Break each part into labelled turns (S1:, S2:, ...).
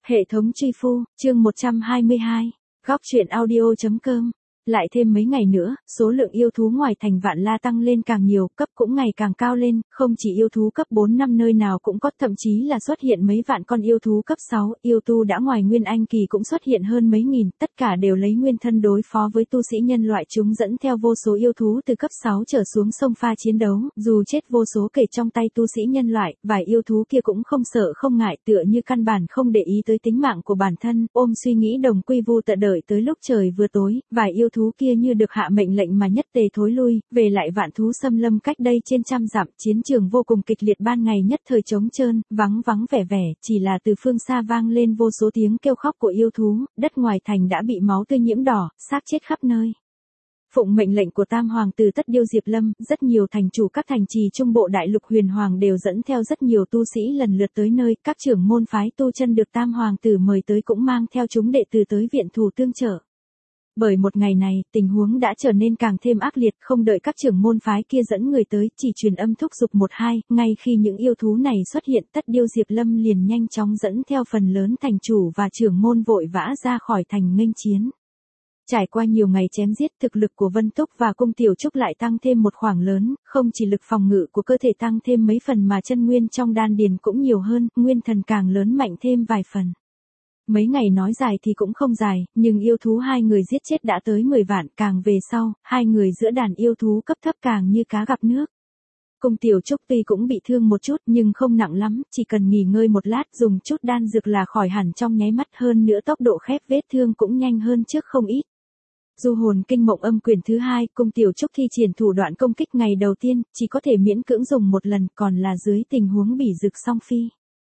S1: Hệ thống truy phu, chương 122, góc truyện audio.com. Lại thêm mấy ngày nữa, số lượng yêu thú ngoài thành Vạn La tăng lên càng nhiều, cấp cũng ngày càng cao lên, không chỉ yêu thú cấp 4 năm nơi nào cũng có, thậm chí là xuất hiện mấy vạn con yêu thú cấp 6, yêu tu đã ngoài Nguyên Anh kỳ cũng xuất hiện hơn mấy nghìn, tất cả đều lấy nguyên thân đối phó với tu sĩ nhân loại, chúng dẫn theo vô số yêu thú từ cấp 6 trở xuống sông pha chiến đấu, dù chết vô số kể trong tay tu sĩ nhân loại, vài yêu thú kia cũng không sợ không ngại, tựa như căn bản không để ý tới tính mạng của bản thân, ôm suy nghĩ đồng quy vu tận đợi tới lúc trời vừa tối, vài yêu thú kia như được hạ mệnh lệnh mà nhất tề thối lui, về lại Vạn Thú Xâm Lâm cách đây trên trăm dặm, chiến trường vô cùng kịch liệt, ban ngày nhất thời trống trơn, vắng vắng vẻ vẻ, chỉ là từ phương xa vang lên vô số tiếng kêu khóc của yêu thú, đất ngoài thành đã bị máu tươi nhiễm đỏ, xác chết khắp nơi. Phụng mệnh lệnh của Tam Hoàng tử Tất Điêu Diệp Lâm, rất nhiều thành chủ các thành trì trung bộ đại lục Huyền Hoàng đều dẫn theo rất nhiều tu sĩ lần lượt tới nơi, các trưởng môn phái tu chân được Tam Hoàng tử mời tới cũng mang theo chúng đệ tử tới viện thủ tương trợ. Bởi một ngày này, tình huống đã trở nên càng thêm ác liệt, không đợi các trưởng môn phái kia dẫn người tới, chỉ truyền âm thúc giục 1-2, ngay khi những yêu thú này xuất hiện, Tất Điêu Diệp Lâm liền nhanh chóng dẫn theo phần lớn thành chủ và trưởng môn vội vã ra khỏi thành nghênh chiến. Trải qua nhiều ngày chém giết, thực lực của Vân Túc và Cung Tiểu Trúc lại tăng thêm một khoảng lớn, không chỉ lực phòng ngự của cơ thể tăng thêm mấy phần mà chân nguyên trong đan điền cũng nhiều hơn, nguyên thần càng lớn mạnh thêm vài phần. Mấy ngày nói dài thì cũng không dài, nhưng yêu thú hai người giết chết đã tới 10 vạn, càng về sau, hai người giữa đàn yêu thú cấp thấp càng như cá gặp nước. Cung Tiểu Trúc tuy cũng bị thương một chút nhưng không nặng lắm, chỉ cần nghỉ ngơi một lát dùng chút đan dược là khỏi hẳn trong nháy mắt, hơn nữa tốc độ khép vết thương cũng nhanh hơn trước không ít. Du hồn kinh mộng âm quyền thứ hai, Cung Tiểu Trúc thi triển thủ đoạn công kích ngày đầu tiên, chỉ có thể miễn cưỡng dùng một lần, còn là dưới tình huống bỉ rực song phi.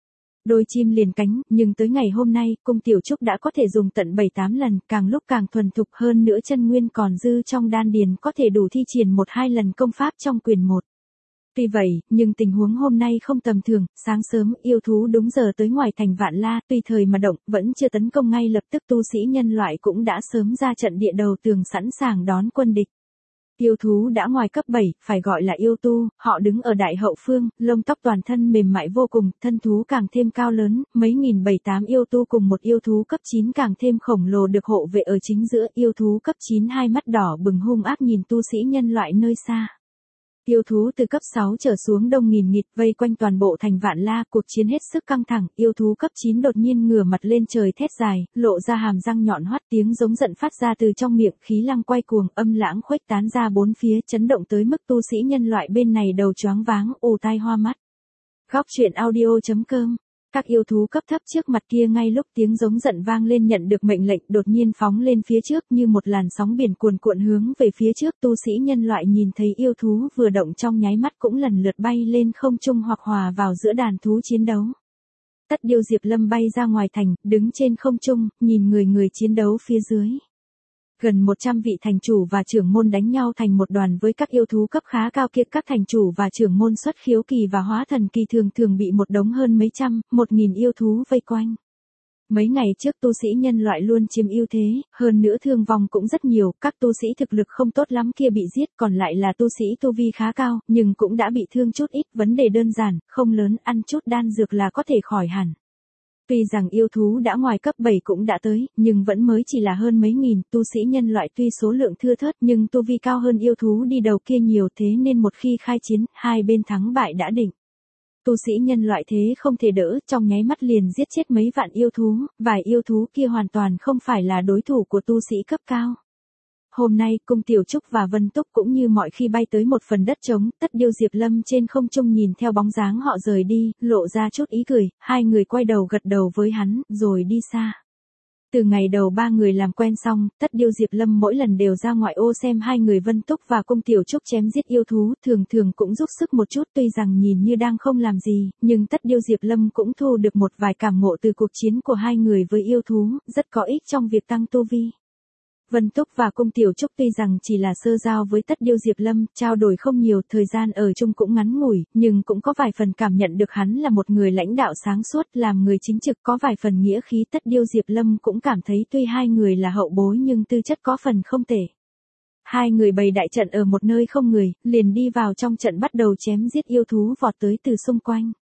S1: Đôi chim liền cánh, nhưng tới ngày hôm nay, Cung Tiểu Trúc đã có thể dùng tận 7-8 lần, càng lúc càng thuần thục, hơn nữa chân nguyên còn dư trong đan điền có thể đủ thi triển 1-2 lần công pháp trong quyền 1. Tuy vậy, nhưng tình huống hôm nay không tầm thường, sáng sớm, yêu thú đúng giờ tới ngoài thành Vạn La, tùy thời mà động, vẫn chưa tấn công ngay lập tức, tu sĩ nhân loại cũng đã sớm ra trận địa đầu tường sẵn sàng đón quân địch. Yêu thú đã ngoài cấp 7, phải gọi là yêu tu, họ đứng ở đại hậu phương, lông tóc toàn thân mềm mại vô cùng, thân thú càng thêm cao lớn, mấy nghìn 7-8 yêu tu cùng một yêu thú cấp 9 càng thêm khổng lồ được hộ vệ ở chính giữa, yêu thú cấp 9 hai mắt đỏ bừng hung ác nhìn tu sĩ nhân loại nơi xa. Yêu thú từ cấp 6 trở xuống đông nghìn nghịt vây quanh toàn bộ thành Vạn La, cuộc chiến hết sức căng thẳng, yêu thú cấp 9 đột nhiên ngửa mặt lên trời thét dài, lộ ra hàm răng nhọn hoắt, tiếng giống giận phát ra từ trong miệng, khí lăng quay cuồng, âm lãng khuếch tán ra bốn phía, chấn động tới mức tu sĩ nhân loại bên này đầu choáng váng, ù tai hoa mắt. Góc truyện audio.com. Các yêu thú cấp thấp trước mặt kia ngay lúc tiếng giống giận vang lên nhận được mệnh lệnh đột nhiên phóng lên phía trước như một làn sóng biển cuồn cuộn hướng về phía trước, tu sĩ nhân loại nhìn thấy yêu thú vừa động trong nháy mắt cũng lần lượt bay lên không trung hoặc hòa vào giữa đàn thú chiến đấu. Tất Điêu Diệp Lâm bay ra ngoài thành, đứng trên không trung, nhìn người chiến đấu phía dưới. Gần 100 vị thành chủ và trưởng môn đánh nhau thành một đoàn với các yêu thú cấp khá cao kia, các thành chủ và trưởng môn xuất khiếu kỳ và hóa thần kỳ thường bị một đống hơn mấy trăm, 1000 yêu thú vây quanh. Mấy ngày trước tu sĩ nhân loại luôn chiếm ưu thế, hơn nữa thương vong cũng rất nhiều, các tu sĩ thực lực không tốt lắm kia bị giết, còn lại là tu sĩ tu vi khá cao, nhưng cũng đã bị thương chút ít, vấn đề đơn giản, không lớn, ăn chút đan dược là có thể khỏi hẳn. Tuy rằng yêu thú đã ngoài cấp 7 cũng đã tới, nhưng vẫn mới chỉ là hơn mấy nghìn, tu sĩ nhân loại tuy số lượng thưa thớt nhưng tu vi cao hơn yêu thú đi đầu kia nhiều, thế nên một khi khai chiến, hai bên thắng bại đã định. Tu sĩ nhân loại thế không thể đỡ, trong nháy mắt liền giết chết mấy vạn yêu thú, vài yêu thú kia hoàn toàn không phải là đối thủ của tu sĩ cấp cao. Hôm nay, Cung Tiểu Trúc và Vân Túc cũng như mọi khi bay tới một phần đất trống, Tất Điêu Diệp Lâm trên không trung nhìn theo bóng dáng họ rời đi, lộ ra chút ý cười, hai người quay đầu gật đầu với hắn, rồi đi xa. Từ ngày đầu ba người làm quen xong, Tất Điêu Diệp Lâm mỗi lần đều ra ngoại ô xem hai người Vân Túc và Cung Tiểu Trúc chém giết yêu thú, thường cũng giúp sức một chút, tuy rằng nhìn như đang không làm gì, nhưng Tất Điêu Diệp Lâm cũng thu được một vài cảm ngộ từ cuộc chiến của hai người với yêu thú, rất có ích trong việc tăng tu vi. Vân Túc và Cung Tiểu Trúc tuy rằng chỉ là sơ giao với Tất Điêu Diệp Lâm, trao đổi không nhiều, thời gian ở chung cũng ngắn ngủi, nhưng cũng có vài phần cảm nhận được hắn là một người lãnh đạo sáng suốt, làm người chính trực, có vài phần nghĩa khí. Tất Điêu Diệp Lâm cũng cảm thấy tuy hai người là hậu bối nhưng tư chất có phần không tệ. Hai người bày đại trận ở một nơi không người, liền đi vào trong trận bắt đầu chém giết yêu thú vọt tới từ xung quanh.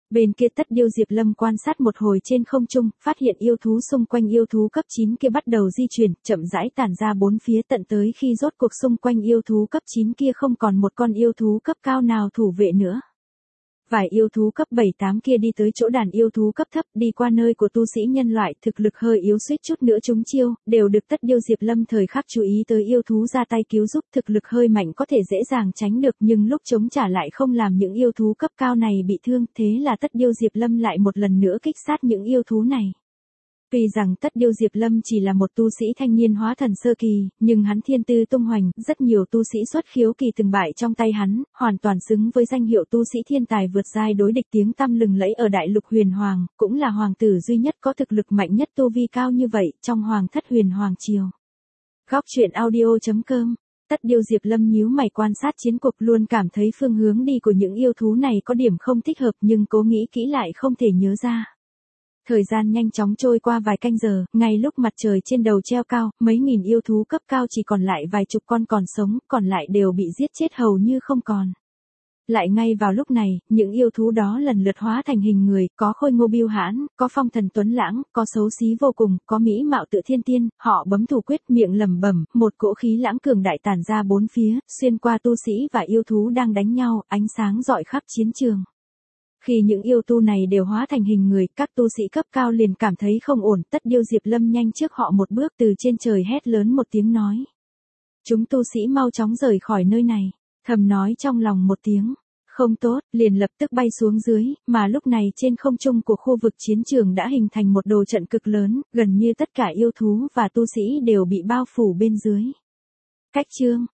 S1: Bên kia Tất Điêu Diệp Lâm quan sát một hồi trên không trung, phát hiện yêu thú xung quanh yêu thú cấp 9 kia bắt đầu di chuyển, chậm rãi tản ra bốn phía tận tới khi rốt cuộc xung quanh yêu thú cấp 9 kia không còn một con yêu thú cấp cao nào thủ vệ nữa. Vài yêu thú cấp 7-8 kia đi tới chỗ đàn yêu thú cấp thấp, đi qua nơi của tu sĩ nhân loại thực lực hơi yếu suýt chút nữa trúng chiêu, đều được Tất Điêu Diệp Lâm thời khắc chú ý tới yêu thú ra tay cứu giúp, thực lực hơi mạnh có thể dễ dàng tránh được, nhưng lúc chống trả lại không làm những yêu thú cấp cao này bị thương, thế là Tất Điêu Diệp Lâm lại một lần nữa kích sát những yêu thú này. Tuy rằng Tất Điêu Diệp Lâm chỉ là một tu sĩ thanh niên hóa thần sơ kỳ, nhưng hắn thiên tư tung hoành, rất nhiều tu sĩ xuất khiếu kỳ từng bại trong tay hắn, hoàn toàn xứng với danh hiệu tu sĩ thiên tài vượt giai đối địch tiếng tăm lừng lẫy ở Đại Lục Huyền Hoàng, cũng là hoàng tử duy nhất có thực lực mạnh nhất tu vi cao như vậy trong Hoàng thất Huyền Hoàng triều. Góc truyện audio.com. Tất Điêu Diệp Lâm nhíu mày quan sát chiến cuộc, luôn cảm thấy phương hướng đi của những yêu thú này có điểm không thích hợp, nhưng cố nghĩ kỹ lại không thể nhớ ra. Thời gian nhanh chóng trôi qua vài canh giờ, ngay lúc mặt trời trên đầu treo cao, mấy nghìn yêu thú cấp cao chỉ còn lại vài chục con còn sống, còn lại đều bị giết chết hầu như không còn. Lại ngay vào lúc này, những yêu thú đó lần lượt hóa thành hình người, có khôi ngô biêu hãn, có phong thần tuấn lãng, có xấu xí vô cùng, có mỹ mạo tự thiên tiên, họ bấm thủ quyết miệng lẩm bẩm, một cỗ khí lãng cường đại tản ra bốn phía, xuyên qua tu sĩ và yêu thú đang đánh nhau, ánh sáng rọi khắp chiến trường. Khi những yêu tu này đều hóa thành hình người, các tu sĩ cấp cao liền cảm thấy không ổn, Tất Điêu Diệp Lâm nhanh trước họ một bước từ trên trời hét lớn một tiếng nói. Chúng tu sĩ mau chóng rời khỏi nơi này, thầm nói trong lòng một tiếng. Không tốt, liền lập tức bay xuống dưới, mà lúc này trên không trung của khu vực chiến trường đã hình thành một đồ trận cực lớn, gần như tất cả yêu thú và tu sĩ đều bị bao phủ bên dưới. Cách chương